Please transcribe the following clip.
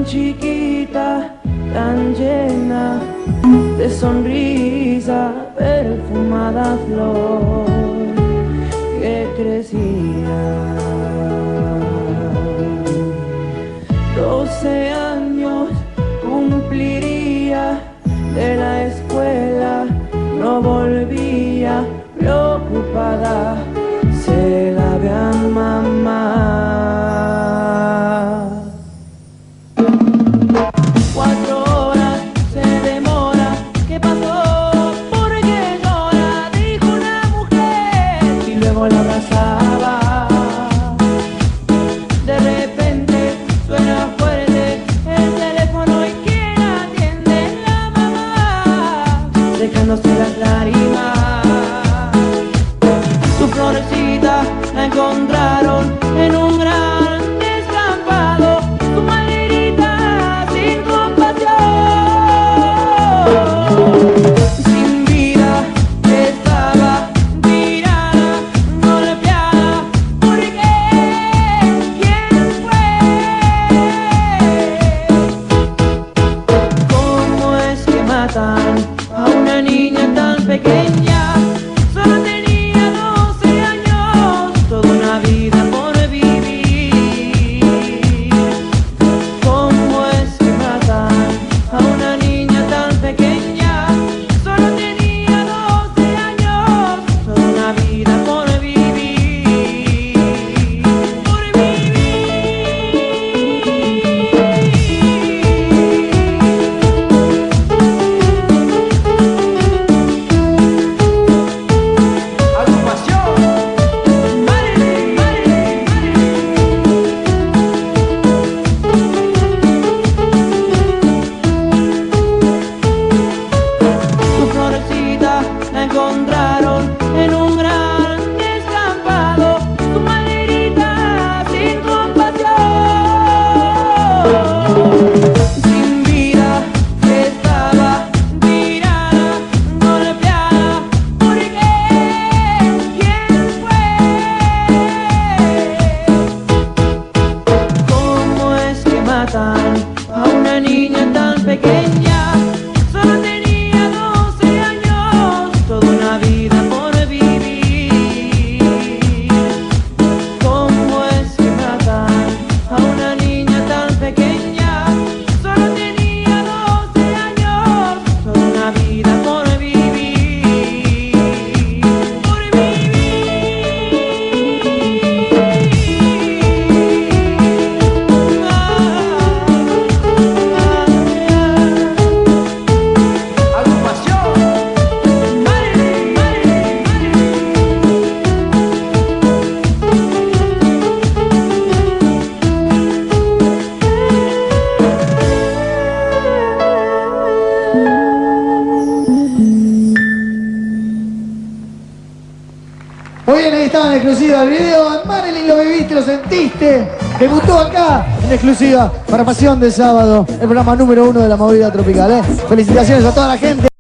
chiquita, tan llena de sonrisa, perfumada flor que crecía. 12 años cumpliría de la escuela, no volvía, preocupada se la ve a mamá. 4 horas se demora, ¿qué pasó? ¿Por qué llora? Dijo una mujer y luego la abrazaba. De repente suena fuerte el teléfono y ¿quién atiende? La mamá, secándose las lágrimas. Su florecita la encontraron en un gran descampado, su maderita sin compasión, sin vida estaba tirada, golpeada. ¿Por qué? ¿Quién fue? ¿Cómo es que matan a una niña tan pequeña? Solo tenía 12 años, toda una vida por vivir. ¿Cómo es que matan a una niña tan pequeña? Solo tenía 12 años, toda una vida por vivir. Por su florecita la encontraron en un gran descampado, su maderita sin compasión, sin vida estaba tirada, golpeada. ¿Por qué? ¿Quién fue? ¿Cómo es que matan a una niña tan pequeña? Solo tenía 12 años, toda una vida por vivir. ¿Cómo es que matan a una niña tan pequeña? Solo tenía 12 años, toda una vida por vivir. Por Muy bien, ahí estaba en exclusiva el video. Marilyn, lo viviste, lo sentiste. Debutó acá en exclusiva para Pasión del Sábado, el programa número 1 de la movida tropical. Felicitaciones a toda la gente.